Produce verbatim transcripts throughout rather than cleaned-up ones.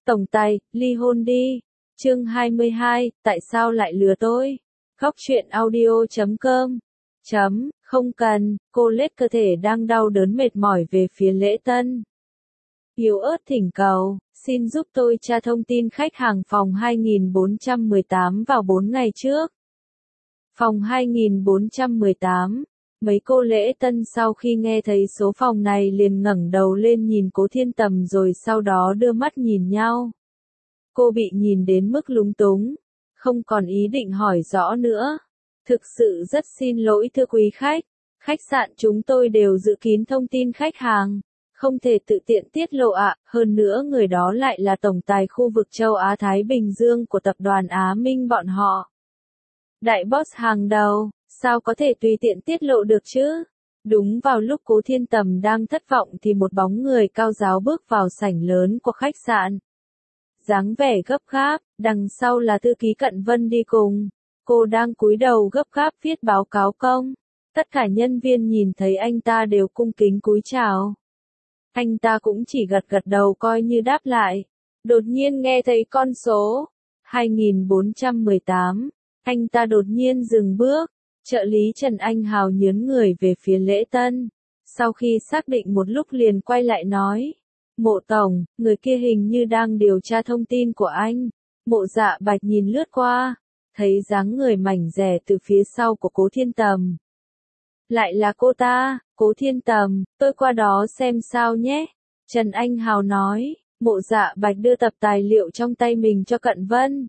Tổng tài, ly hôn đi. Chương hai mươi hai, tại sao lại lừa tôi? Góc truyện audio chấm com. Chấm, không cần, cô lết cơ thể đang đau đớn mệt mỏi về phía Lễ Tân. Yếu ớt thỉnh cầu, xin giúp tôi tra thông tin khách hàng phòng hai nghìn bốn trăm mười tám vào bốn ngày trước. Phòng hai nghìn bốn trăm mười tám. Mấy cô Lễ Tân sau khi nghe thấy số phòng này liền ngẩng đầu lên nhìn Cố Thiên Tầm rồi sau đó đưa mắt nhìn nhau. Cô bị nhìn đến mức lúng túng, không còn ý định hỏi rõ nữa. Thực sự rất xin lỗi thưa quý khách, khách sạn chúng tôi đều giữ kín thông tin khách hàng, không thể tự tiện tiết lộ ạ, hơn nữa người đó lại là tổng tài khu vực châu Á Thái Bình Dương của tập đoàn Á Minh bọn họ. Đại boss hàng đầu, sao có thể tùy tiện tiết lộ được chứ? Đúng vào lúc Cố Thiên Tầm đang thất vọng thì một bóng người cao ráo bước vào sảnh lớn của khách sạn. Dáng vẻ gấp gáp, đằng sau là thư ký Cận Vân đi cùng. Cô đang cúi đầu gấp gáp viết báo cáo công. Tất cả nhân viên nhìn thấy anh ta đều cung kính cúi chào. Anh ta cũng chỉ gật gật đầu coi như đáp lại. Đột nhiên nghe thấy con số hai nghìn bốn trăm mười tám. Anh ta đột nhiên dừng bước. Trợ lý Trần Anh Hào nhớn người về phía Lễ Tân. Sau khi xác định một lúc liền quay lại nói. Mộ tổng, người kia hình như đang điều tra thông tin của anh. Mộ Dạ Bạch nhìn lướt qua, thấy dáng người mảnh dẻ từ phía sau của Cố Thiên Tầm. Lại là cô ta, Cố Thiên Tầm, tôi qua đó xem sao nhé. Trần Anh Hào nói, Mộ Dạ Bạch đưa tập tài liệu trong tay mình cho Cận Vân.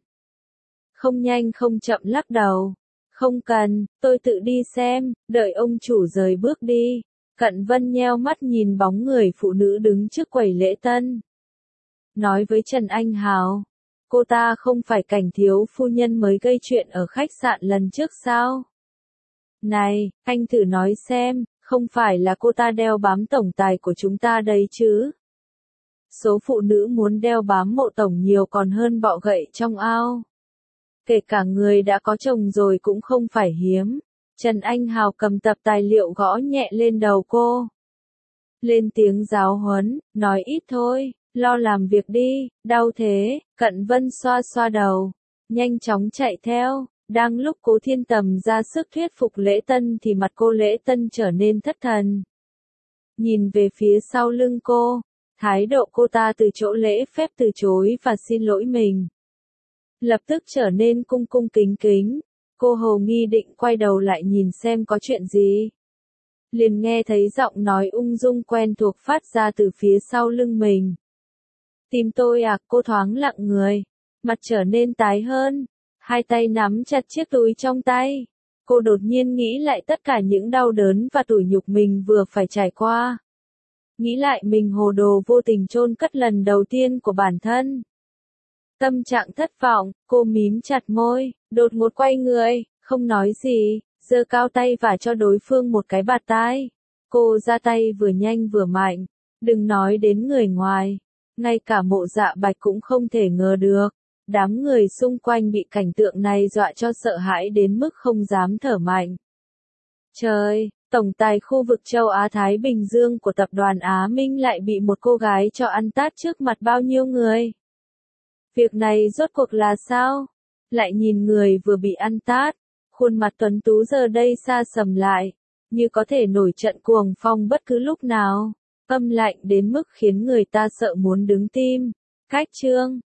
Không nhanh không chậm lắc đầu. Không cần, tôi tự đi xem, đợi ông chủ rời bước đi. Cận Vân nheo mắt nhìn bóng người phụ nữ đứng trước quầy Lễ Tân. Nói với Trần Anh Hào, cô ta không phải Cảnh thiếu phu nhân mới gây chuyện ở khách sạn lần trước sao? Này, anh thử nói xem, không phải là cô ta đeo bám tổng tài của chúng ta đấy chứ? Số phụ nữ muốn đeo bám Mộ tổng nhiều còn hơn bọ gậy trong ao. Kể cả người đã có chồng rồi cũng không phải hiếm. Trần Anh Hào cầm tập tài liệu gõ nhẹ lên đầu cô. Lên tiếng giáo huấn, nói ít thôi, lo làm việc đi, đau thế. Cận Vân xoa xoa đầu, nhanh chóng chạy theo. Đang lúc Cố Thiên Tầm ra sức thuyết phục Lễ Tân thì mặt cô Lễ Tân trở nên thất thần. Nhìn về phía sau lưng cô, thái độ cô ta từ chỗ lễ phép từ chối và xin lỗi mình. Lập tức trở nên cung cung kính kính. Cô hồ nghi định quay đầu lại nhìn xem có chuyện gì. Liền nghe thấy giọng nói ung dung quen thuộc phát ra từ phía sau lưng mình. Tìm tôi à? Cô thoáng lặng người, mặt trở nên tái hơn, hai tay nắm chặt chiếc túi trong tay. Cô đột nhiên nghĩ lại tất cả những đau đớn và tủi nhục mình vừa phải trải qua. Nghĩ lại mình hồ đồ vô tình chôn cất lần đầu tiên của bản thân. Tâm trạng thất vọng, cô mím chặt môi, đột ngột quay người, không nói gì, giơ cao tay và cho đối phương một cái bạt tai. Cô ra tay vừa nhanh vừa mạnh, đừng nói đến người ngoài, ngay cả Mộ Dạ Bạch cũng không thể ngờ được. Đám người xung quanh bị cảnh tượng này dọa cho sợ hãi đến mức không dám thở mạnh. Trời, tổng tài khu vực châu Á Thái Bình Dương của tập đoàn Á Minh lại bị một cô gái cho ăn tát trước mặt bao nhiêu người. Việc này rốt cuộc là sao? Lại nhìn người vừa bị ăn tát, khuôn mặt tuấn tú giờ đây sa sầm lại, như có thể nổi trận cuồng phong bất cứ lúc nào, âm lạnh đến mức khiến người ta sợ muốn đứng tim. Cách chương